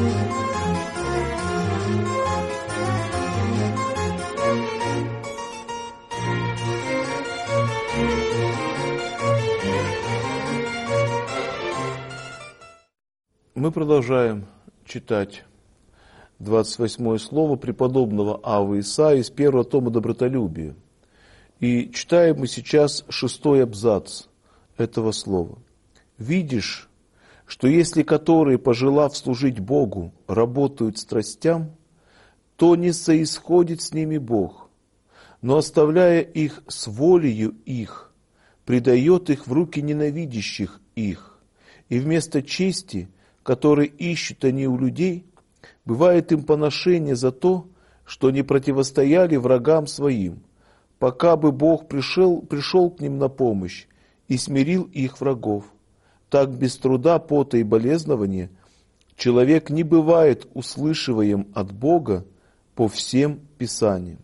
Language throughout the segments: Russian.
Мы продолжаем читать 28 слово преподобного Аввы Исаии из первого тома «Добротолюбие». И читаем мы сейчас 6-й абзац этого слова. «Видишь, что если которые, пожелав служить Богу, работают страстям, то не соисходит с ними Бог, но, оставляя их с волею их, предает их в руки ненавидящих их, и вместо чести, которые ищут они у людей, бывает им поношение за то, что не противостояли врагам своим, пока бы Бог пришел к ним на помощь и смирил их врагов. Так без труда, пота и болезнования человек не бывает услышиваем от Бога по всем Писаниям».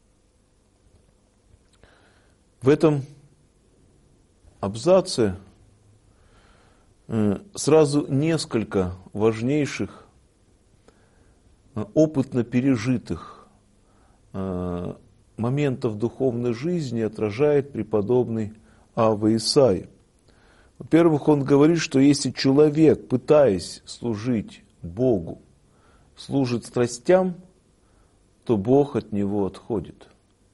В этом абзаце сразу несколько важнейших, опытно пережитых моментов духовной жизни отражает преподобный Авва Исаия. Во-первых, он говорит, что если человек, пытаясь служить Богу, служит страстям, то Бог от него отходит.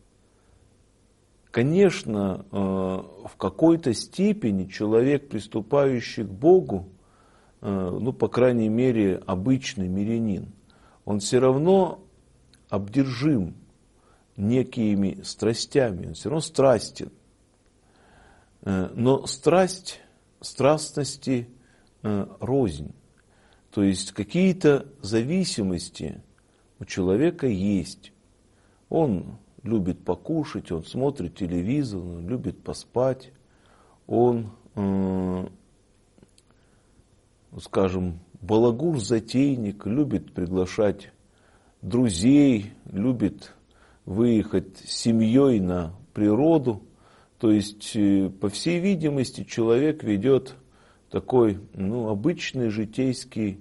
Конечно, в какой-то степени человек, приступающий к Богу, по крайней мере, обычный мирянин, он все равно обдержим некими страстями, он все равно страстен. Но страстности рознь. То есть какие-то зависимости у человека есть. Он любит покушать, он смотрит телевизор, он любит поспать, он, балагур-затейник, любит приглашать друзей, любит выехать с семьей на природу. То есть, по всей видимости, человек ведет такой, обычный житейский,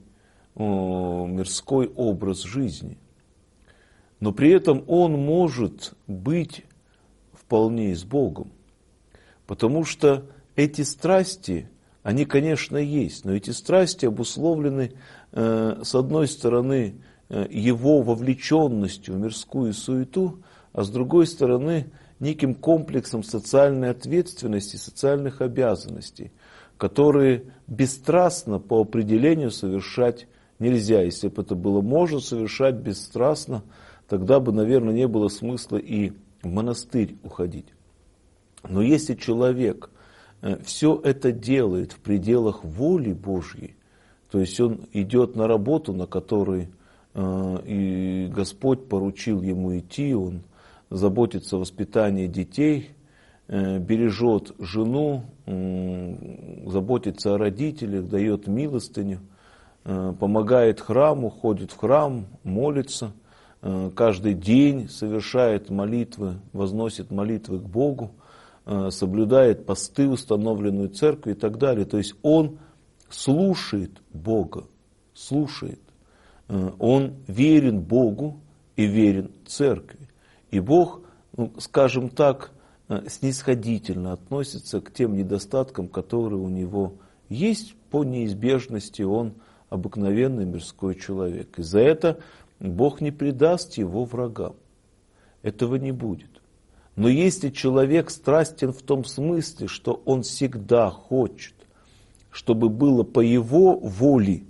мирской образ жизни. Но при этом он может быть вполне и с Богом. Потому что эти страсти, они, конечно, есть, но эти страсти обусловлены, с одной стороны, его вовлеченностью в мирскую суету, а с другой стороны, неким комплексом социальной ответственности, социальных обязанностей, которые бесстрастно по определению совершать нельзя. Если бы это было можно совершать бесстрастно, тогда бы, наверное, не было смысла и в монастырь уходить. Но если человек все это делает в пределах воли Божьей, то есть он идет на работу, на которой и Господь поручил ему идти, он заботится о воспитании детей, бережет жену, заботится о родителях, дает милостыню, помогает храму, ходит в храм, молится, каждый день совершает молитвы, возносит молитвы к Богу, соблюдает посты, установленную церковью и так далее. То есть он слушает Бога, слушает. Он верен Богу и верен церкви. И Бог, скажем так, снисходительно относится к тем недостаткам, которые у него есть. По неизбежности он обыкновенный мирской человек. И за это Бог не предаст его врагам. Этого не будет. Но если человек страстен в том смысле, что он всегда хочет, чтобы было по его воле,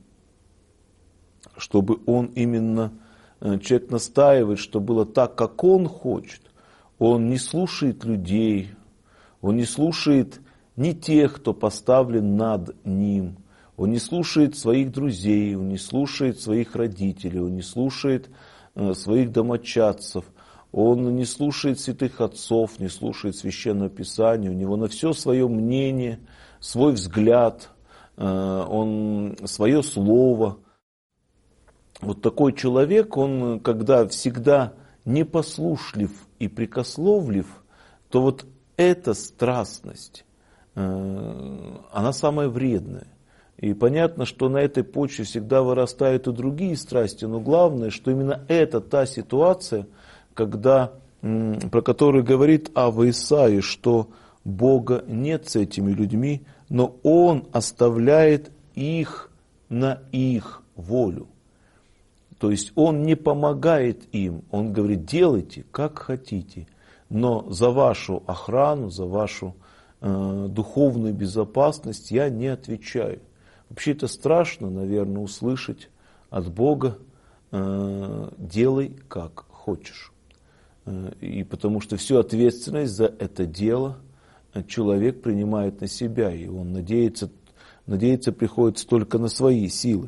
чтобы он именно, человек настаивает, чтобы было так, как он хочет, он не слушает людей, он не слушает ни тех, кто поставлен над ним, он не слушает своих друзей, он не слушает своих родителей, он не слушает своих домочадцев, он не слушает святых отцов, не слушает Священного Писания, у него на все свое мнение, свой взгляд, он свое слово. Вот такой человек, он когда всегда непослушлив и прекословлив, то вот эта страстность, она самая вредная. И понятно, что на этой почве всегда вырастают и другие страсти, но главное, что именно это та ситуация, про которую говорит Ава Исаия, что Бога нет с этими людьми, но Он оставляет их на их волю. То есть Он не помогает им, Он говорит: делайте как хотите, но за вашу охрану, за вашу духовную безопасность я не отвечаю. Вообще это страшно, наверное, услышать от Бога: делай как хочешь. И потому что всю ответственность за это дело человек принимает на себя, и он надеется приходится только на свои силы.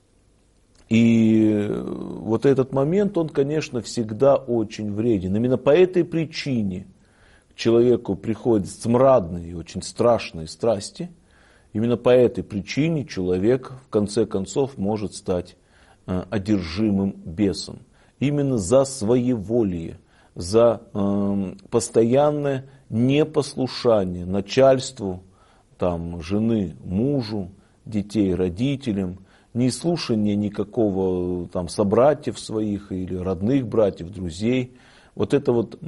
И вот этот момент, он, конечно, всегда очень вреден. Именно по этой причине к человеку приходят смрадные и очень страшные страсти. Именно по этой причине человек, в конце концов, может стать одержимым бесом. Именно за своеволие, за постоянное непослушание начальству, жены мужу, детей родителям, неслушание никакого собратьев своих или родных братьев, друзей. Вот это вот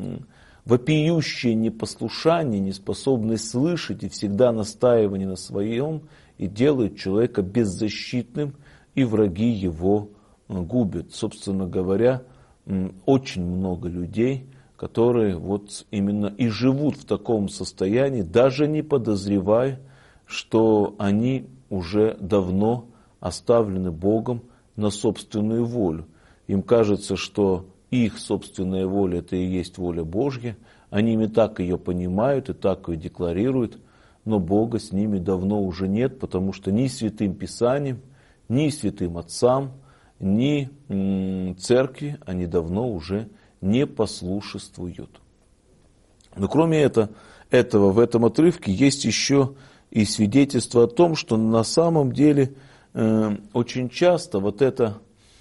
вопиющее непослушание, неспособность слышать и всегда настаивание на своем, и делает человека беззащитным, и враги его губят. Собственно говоря, очень много людей, которые вот именно и живут в таком состоянии, даже не подозревая, что они уже давно оставлены Богом на собственную волю. Им кажется, что их собственная воля — это и есть воля Божья, они ими так ее понимают и так ее декларируют, но Бога с ними давно уже нет, потому что ни Святым Писанием, ни Святым Отцам, ни Церкви они давно уже не послушествуют. Но кроме этого, в этом отрывке есть еще и свидетельство о том, что на самом деле очень часто вот эта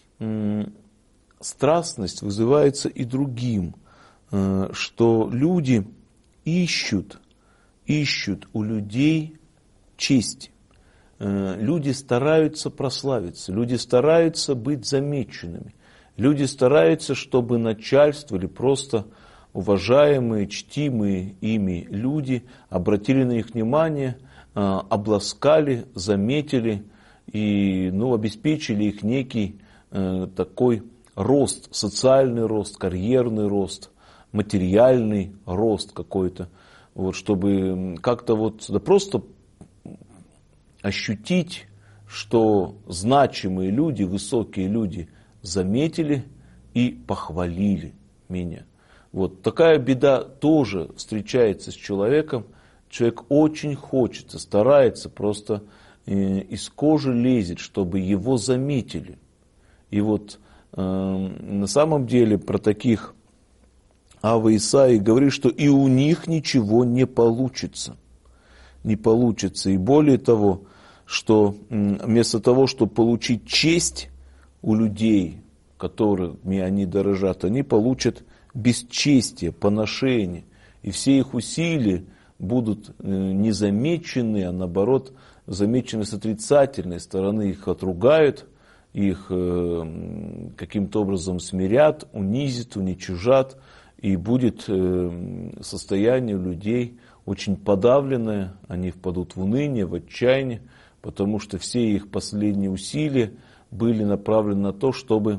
страстность вызывается и другим, что люди ищут у людей чести. Люди стараются прославиться, люди стараются быть замеченными, люди стараются, чтобы начальство или просто уважаемые, чтимые ими люди обратили на них внимание, обласкали, заметили и обеспечили их некий такой рост, социальный рост, карьерный рост, материальный рост какой-то, вот, чтобы как-то просто ощутить, что значимые люди, высокие люди заметили и похвалили меня. Вот такая беда тоже встречается с человеком. Человек очень хочется, старается, просто из кожи лезет, чтобы его заметили. И вот на самом деле про таких Ава Исаия говорит, что и у них ничего не получится. Не получится. И более того, что вместо того, чтобы получить честь у людей, которыми они дорожат, они получат бесчестие, поношение. И все их усилия будут не замечены, а наоборот замечены с отрицательной стороны. Их отругают, их каким-то образом смирят, унизят, уничижат. И будет состояние людей очень подавленное, они впадут в уныние, в отчаяние, потому что все их последние усилия были направлены на то, чтобы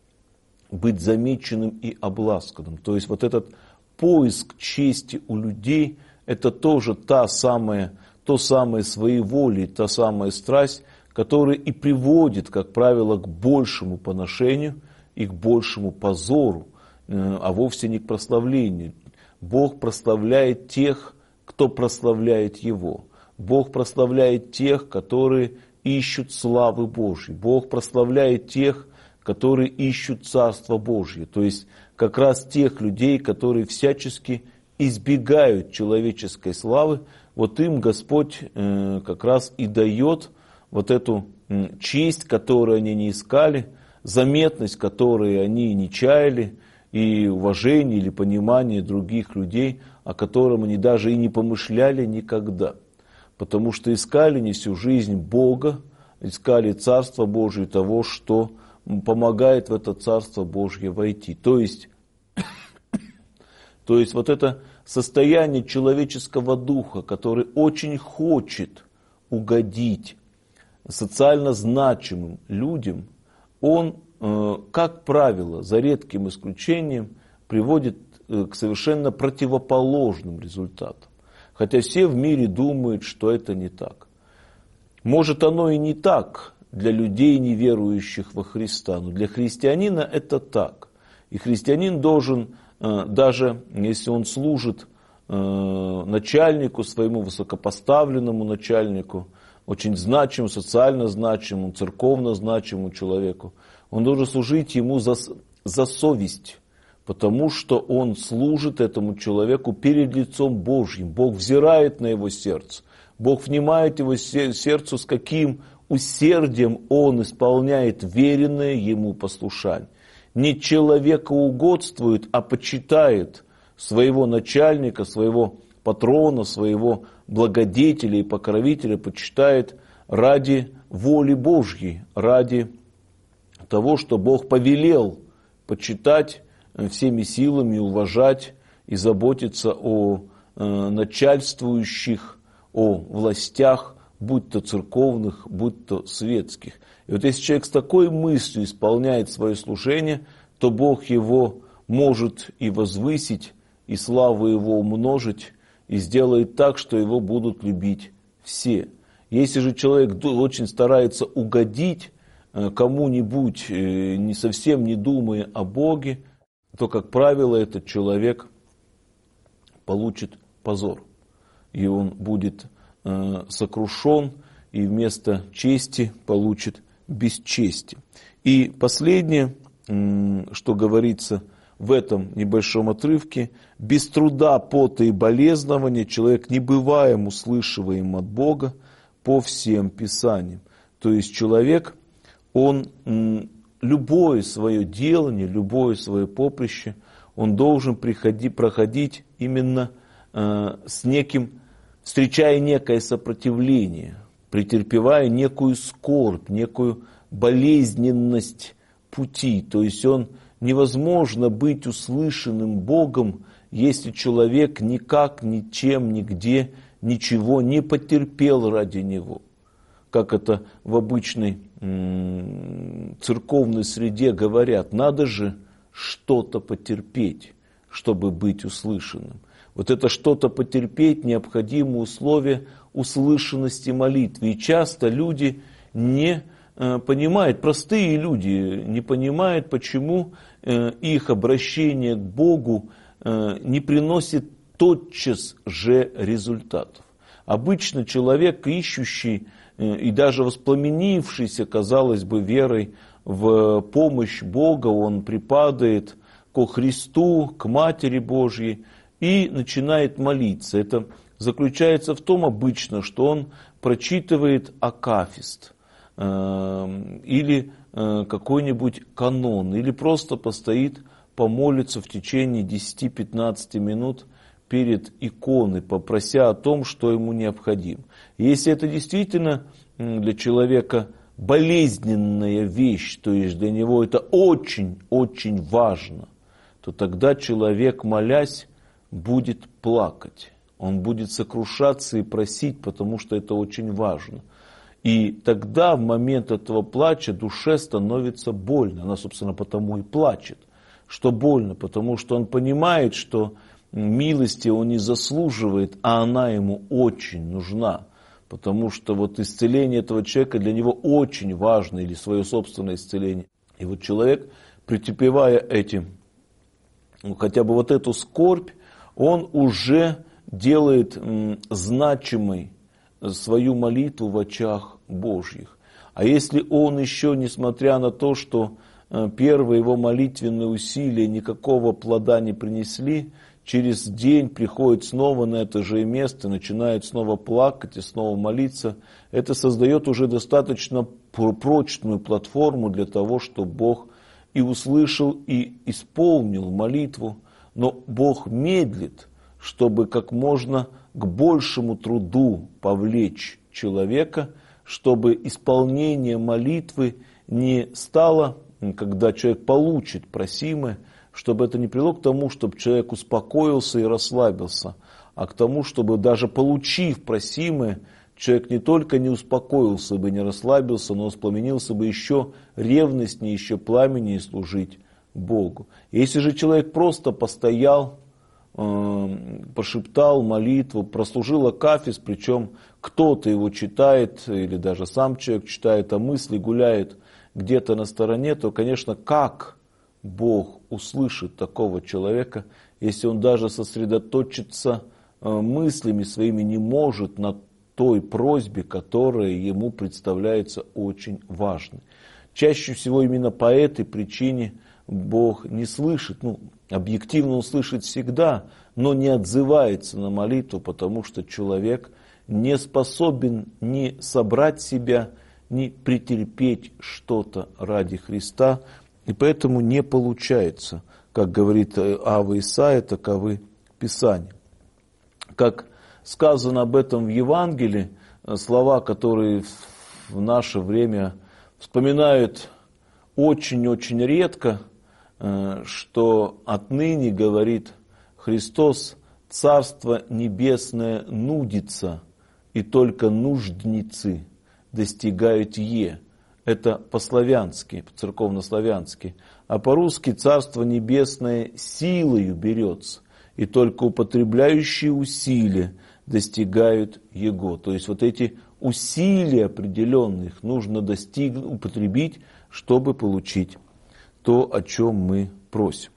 быть замеченным и обласканным. То есть вот этот поиск чести у людей, это тоже то самое своеволие, та самая страсть, которая и приводит, как правило, к большему поношению и к большему позору, а вовсе не к прославлению. Бог прославляет тех, кто прославляет Его. Бог прославляет тех, которые ищут славы Божьей. Бог прославляет тех, которые ищут Царство Божье. То есть как раз тех людей, которые всячески избегают человеческой славы, вот им Господь как раз и дает вот эту честь, которую они не искали, заметность, которую они не чаяли, и уважение или понимание других людей, о котором они даже и не помышляли никогда. потому что искали не всю жизнь Бога, искали Царство Божие, того, что помогает в это Царство Божье войти. То есть вот это состояние человеческого духа, который очень хочет угодить социально значимым людям, он, как правило, за редким исключением, приводит к совершенно противоположным результатам. Хотя все в мире думают, что это не так. Может, оно и не так для людей, не верующих во Христа, но для христианина это так. И христианин должен, даже если он служит начальнику, своему высокопоставленному начальнику, очень значимому, социально значимому, церковно значимому человеку, он должен служить ему за совесть, потому что он служит этому человеку перед лицом Божьим. Бог взирает на его сердце, Бог внимает его сердцу, с каким усердием он исполняет веренное ему послушание. Не человекоугодствует, а почитает своего начальника, своего патрона, своего благодетеля и покровителя, почитает ради воли Божьей, ради того, что Бог повелел почитать всеми силами, уважать и заботиться о начальствующих, о властях, будь то церковных, будь то светских. И вот если человек с такой мыслью исполняет свое служение, то Бог его может и возвысить, и славу его умножить, и сделает так, что его будут любить все. Если же человек очень старается угодить кому-нибудь, не совсем не думая о Боге, то, как правило, этот человек получит позор. И он будет сокрушен, и вместо чести получит бесчестие. И последнее, что говорится в этом небольшом отрывке: без труда, пота и болезнования человек небываем услышиваем от Бога по всем Писаниям. То есть человек, он любое свое делание, любое свое поприще, он должен проходить именно с неким, встречая некое сопротивление, претерпевая некую скорбь, некую болезненность пути. То есть невозможно быть услышанным Богом, если человек никак, ничем, нигде, ничего не потерпел ради Него. Как это в обычной церковной среде говорят, надо же что-то потерпеть, чтобы быть услышанным. Вот это что-то потерпеть необходимо условие услышанности молитвы. И часто люди не понимают, простые люди не понимают, почему их обращение к Богу не приносит тотчас же результатов. Обычно человек, ищущий и даже воспламенившийся, казалось бы, верой в помощь Бога, он припадает ко Христу, к Матери Божьей и начинает молиться. Это заключается в том обычно, что он прочитывает акафист или какой-нибудь канон, или просто постоит, помолится в течение 10-15 минут перед иконой, попрося о том, что ему необходимо. Если это действительно для человека болезненная вещь, то есть для него это очень-очень важно, то тогда человек, молясь, будет плакать. Он будет сокрушаться и просить, потому что это очень важно. И тогда в момент этого плача душе становится больно. Она, собственно, потому и плачет, что больно, потому что он понимает, что милости он не заслуживает, а она ему очень нужна. Потому что вот исцеление этого человека для него очень важно, или свое собственное исцеление. И вот человек, претерпевая этим, хотя бы вот эту скорбь, он уже делает значимой свою молитву в очах Божьих. А если он еще, несмотря на то, что первые его молитвенные усилия никакого плода не принесли, через день приходит снова на это же место, начинает снова плакать и снова молиться, это создает уже достаточно прочную платформу для того, чтобы Бог и услышал, и исполнил молитву. Но Бог медлит, чтобы как можно к большему труду повлечь человека, чтобы исполнение молитвы не стало, когда человек получит просимое, чтобы это не привело к тому, чтобы человек успокоился и расслабился, а к тому, чтобы даже получив просимое, человек не только не успокоился бы, не расслабился, но воспламенился бы еще ревностнее, еще пламеннее служить Богу. Если же человек просто постоял, пошептал молитву, прослужил акафист, причем кто-то его читает, или даже сам человек читает, а мысли гуляют где-то на стороне, то, конечно, как Бог услышит такого человека, если он даже сосредоточиться мыслями своими не может на той просьбе, которая ему представляется очень важной. Чаще всего именно по этой причине Бог не слышит, объективно он слышит всегда, но не отзывается на молитву, потому что человек не способен ни собрать себя, ни претерпеть что-то ради Христа, и поэтому не получается, как говорит Ава Исаия, таковы Писания. Как сказано об этом в Евангелии, слова, которые в наше время вспоминают очень-очень редко, что отныне, говорит Христос, Царство Небесное нудится, и только нуждницы достигают е. Это по-славянски, по-церковно-славянски. А по-русски Царство Небесное силою берется, и только употребляющие усилия достигают его. То есть вот эти усилия определенные нужно употребить, чтобы получить то, о чем мы просим.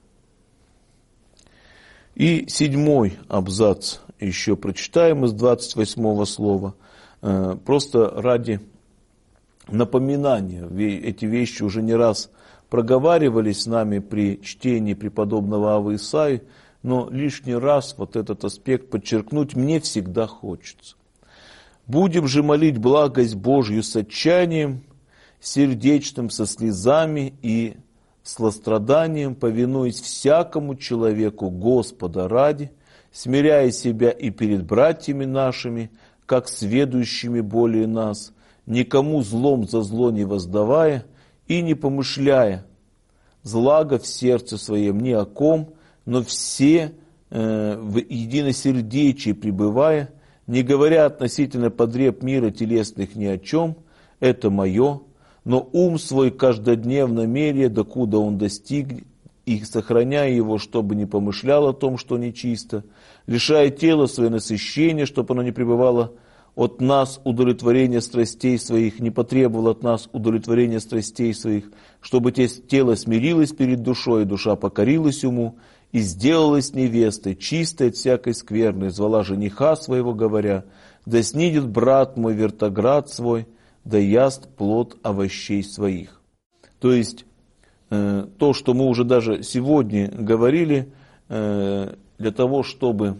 И 7 абзац еще прочитаем из 28 слова. Просто ради напоминания. Эти вещи уже не раз проговаривались с нами при чтении преподобного Авы Исаии, но лишний раз вот этот аспект подчеркнуть мне всегда хочется. «Будем же молить благость Божью с отчаянием, сердечным, со слезами и сластраданием, повинуясь всякому человеку Господа ради, смиряя себя и перед братьями нашими, как сведущими более нас, никому злом за зло не воздавая и не помышляя злага в сердце своем ни о ком, но все в единосердечии пребывая, не говоря относительно потреб мира телесных ни о чем, это мое, но ум свой каждодневно меряя, докуда он достиг, и сохраняя его, чтобы не помышлял о том, что нечисто, лишая тело свое насыщения, чтобы оно не пребывало от нас удовлетворения страстей своих, не потребовало от нас удовлетворения страстей своих, чтобы тело смирилось перед душой, и душа покорилась уму, и сделалась невестой, чистой от всякой скверны, звала жениха своего, говоря, да снидет брат мой вертоград свой, да яст плод овощей своих». То есть, то, что мы уже даже сегодня говорили, для того, чтобы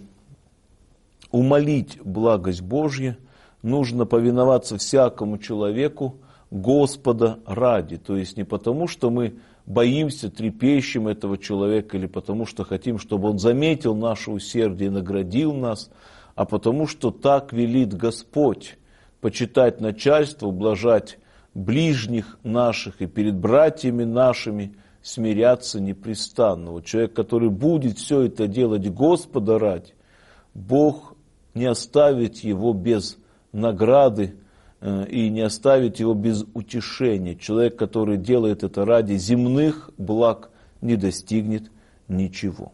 умолить благость Божью, нужно повиноваться всякому человеку Господа ради. То есть не потому, что мы боимся, трепещем этого человека, или потому, что хотим, чтобы он заметил наше усердие и наградил нас, а потому, что так велит Господь: почитать начальство, ублажать ближних наших и перед братьями нашими смиряться непрестанно. Вот человек, который будет все это делать Господа ради, Бог не оставит его без награды и не оставит его без утешения. Человек, который делает это ради земных благ, не достигнет ничего.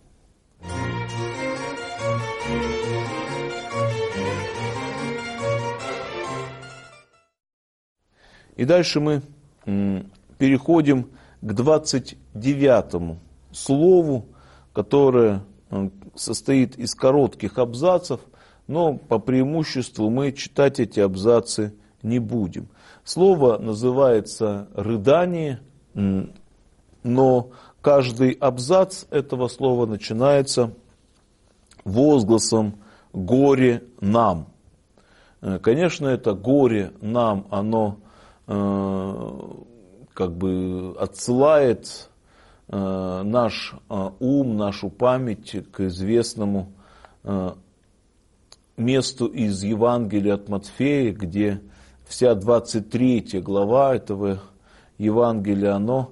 И дальше мы переходим к 29 слову, которое состоит из коротких абзацев, но по преимуществу мы читать эти абзацы не будем. Слово называется «рыдание», но каждый абзац этого слова начинается возгласом «горе нам». Конечно, это горе нам, оно как бы отсылает наш ум, нашу память к известному месту из Евангелия от Матфея, где вся 23 глава этого Евангелия, оно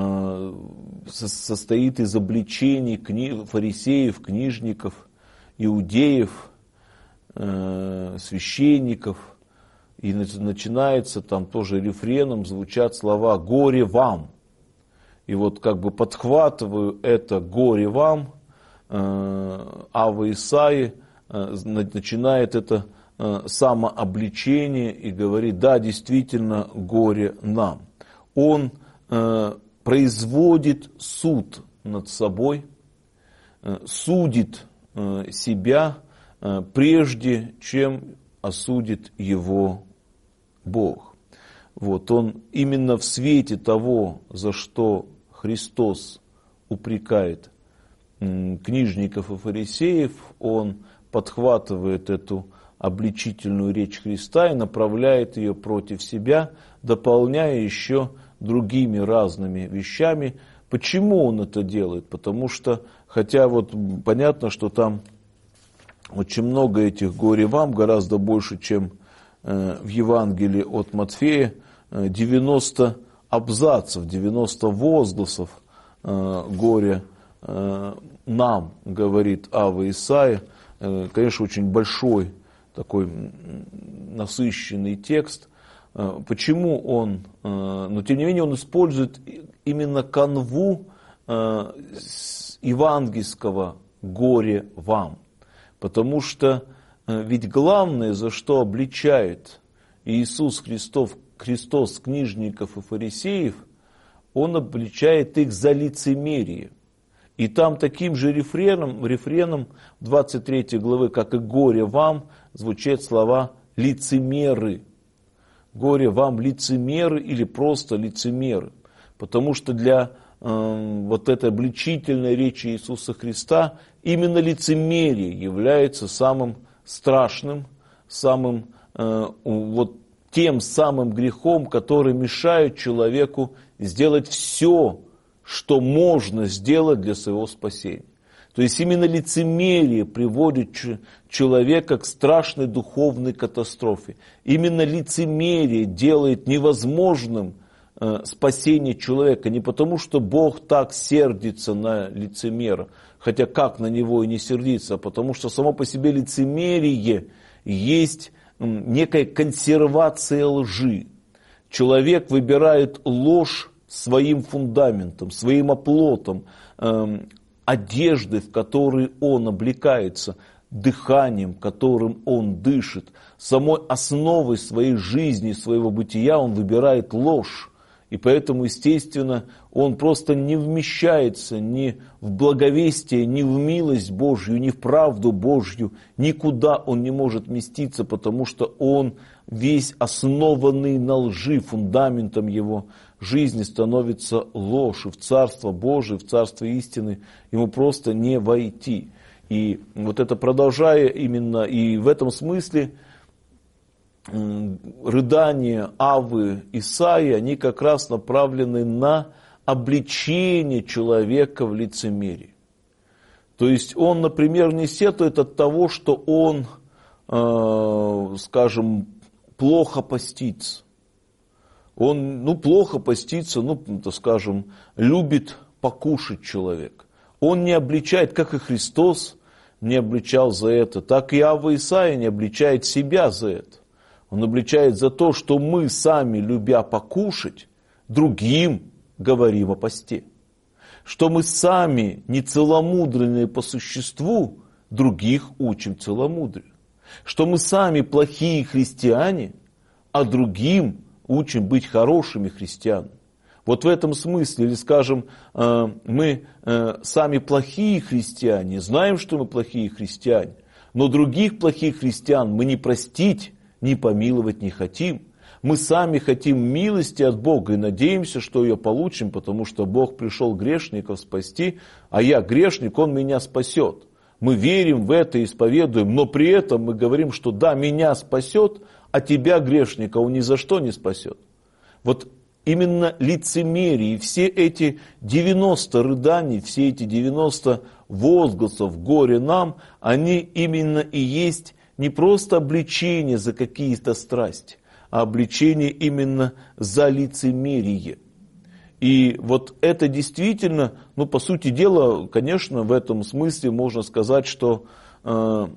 состоит из обличений фарисеев, книжников, иудеев, священников. И начинается там тоже рефреном звучат слова «горе вам». И вот как бы подхватываю это «горе вам», Ава Исаии начинает это самообличение и говорит: да, действительно, горе нам. Он производит суд над собой, судит себя, прежде чем осудит его Бог. Вот, он именно в свете того, за что Христос упрекает книжников и фарисеев, он подхватывает эту обличительную речь Христа и направляет ее против себя, дополняя еще другими разными вещами. Почему он это делает? Потому что, хотя вот понятно, что там очень много этих «горе вам», гораздо больше, чем в Евангелии от Матфея, 90 абзацев, 90 возгласов «горе нам», говорит Ава Исаия. Конечно, очень большой, такой насыщенный текст. Почему он, но тем не менее он использует именно канву евангельского «горе вам». Потому что ведь главное, за что обличает Иисус Христос книжников и фарисеев, он обличает их за лицемерие. И там таким же рефреном 23 главы, как и «горе вам», звучат слова «лицемеры». «Горе вам, лицемеры» или просто «лицемеры». Потому что для вот этой обличительной речи Иисуса Христа именно лицемерие является самым страшным, тем самым грехом, который мешает человеку сделать все, что можно сделать для своего спасения. То есть именно лицемерие приводит человека к страшной духовной катастрофе. Именно лицемерие делает невозможным спасение человека. Не потому, что Бог так сердится на лицемера, хотя как на него и не сердиться, а потому что само по себе лицемерие есть некая консервация лжи. Человек выбирает ложь своим фундаментом, своим оплотом, одеждой, в которой он облекается, дыханием, которым он дышит, самой основой своей жизни, своего бытия он выбирает ложь. И поэтому, естественно, он просто не вмещается ни в благовестие, ни в милость Божью, ни в правду Божью. Никуда он не может вместиться, потому что он весь основанный на лжи, фундаментом его жизни становится ложь. И в Царство Божие, в Царство истины ему просто не войти. И вот это продолжая именно, и в этом смысле рыдания Авы Исаии, они как раз направлены на обличение человека в лицемерии. То есть он, например, не сетует от того, что он, скажем, плохо постится. Он, плохо постится, скажем, любит покушать человек. Он не обличает, как и Христос не обличал за это, так и Ава Исаия не обличает себя за это. Он обличает за то, что мы сами, любя покушать, другим говорим о посте. Что мы сами, нецеломудренные по существу, других учим целомудрию. Что мы сами плохие христиане, а другим учим быть хорошими христианами. Вот в этом смысле, или скажем, мы сами плохие христиане, знаем, что мы плохие христиане, но других плохих христиан мы не простить, не помиловать не хотим. Мы сами хотим милости от Бога и надеемся, что ее получим, потому что Бог пришел грешников спасти, а я грешник, Он меня спасет. Мы верим в это и исповедуем, но при этом мы говорим, что да, меня спасет, а тебя, грешника, Он ни за что не спасет. Вот именно лицемерие, все эти 90 рыданий, все эти 90 возгласов «горе нам», они именно и есть не просто обличение за какие-то страсти, а обличение именно за лицемерие. И вот это действительно, по сути дела, конечно, в этом смысле можно сказать, что по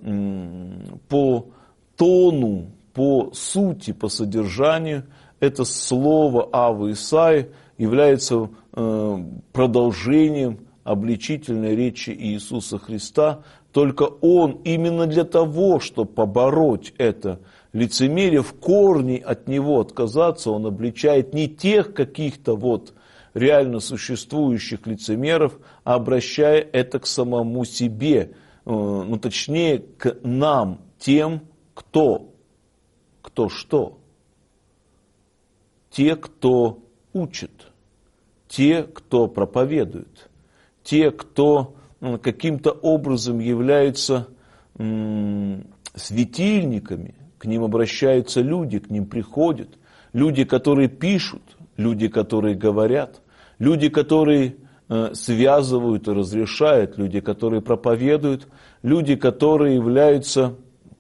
тону, по сути, по содержанию, это слово Авы Исаии является продолжением обличительной речи Иисуса Христа. Только Он именно для того, чтобы побороть это лицемерие, в корне от него отказаться, Он обличает не тех каких-то реально существующих лицемеров, а обращая это к самому себе, точнее, к нам, тем, кто что? Те, кто учит, те, кто проповедует, те, кто каким-то образом являются светильниками, к ним обращаются люди, к ним приходят, люди, которые пишут, люди, которые говорят, люди, которые связывают и разрешают, люди, которые проповедуют, люди, которые являются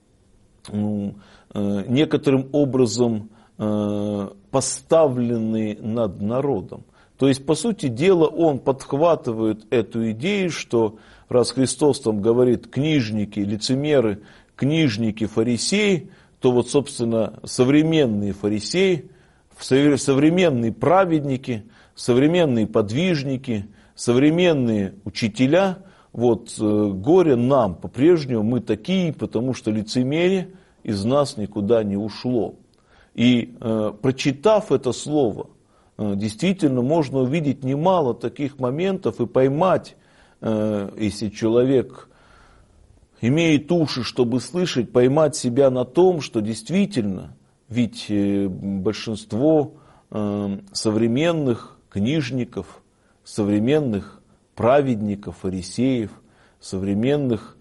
некоторым образом поставлены над народом. То есть, по сути дела, он подхватывает эту идею, что раз Христос там говорит книжники, лицемеры, книжники, фарисеи, то собственно, современные фарисеи, современные праведники, современные подвижники, современные учителя, горе нам, по-прежнему мы такие, потому что лицемерие из нас никуда не ушло. И прочитав это слово, действительно можно увидеть немало таких моментов и поймать, если человек имеет уши, чтобы слышать, поймать себя на том, что действительно, ведь большинство современных книжников, современных праведников, фарисеев, современных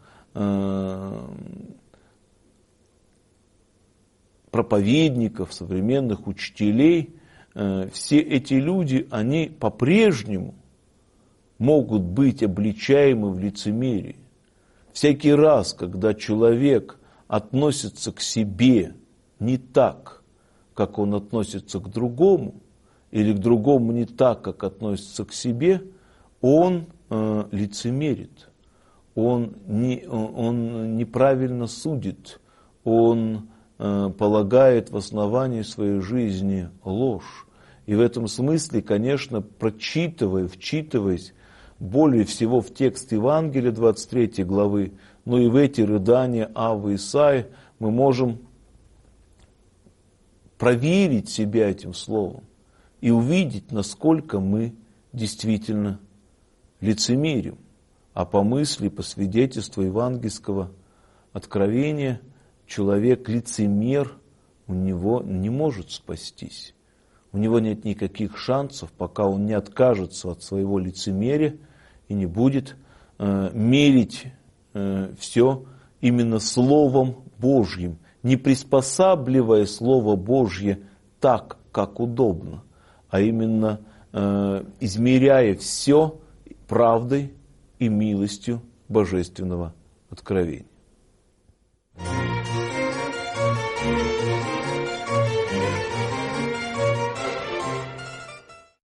проповедников, современных учителей, все эти люди, они по-прежнему могут быть обличаемы в лицемерии. Всякий раз, когда человек относится к себе не так, как он относится к другому, или к другому не так, как относится к себе, он лицемерит, он неправильно судит, он полагает в основании своей жизни ложь. И в этом смысле, конечно, вчитываясь более всего в текст Евангелия 23 главы, но и в эти рыдания Авы Исаии, мы можем проверить себя этим словом и увидеть, насколько мы действительно лицемерим. А по мысли, по свидетельству евангельского откровения, человек лицемер, у него не может спастись. У него нет никаких шансов, пока он не откажется от своего лицемерия и не будет мерить все именно Словом Божьим, не приспосабливая Слово Божье так, как удобно, а именно измеряя все правдой и милостью божественного откровения.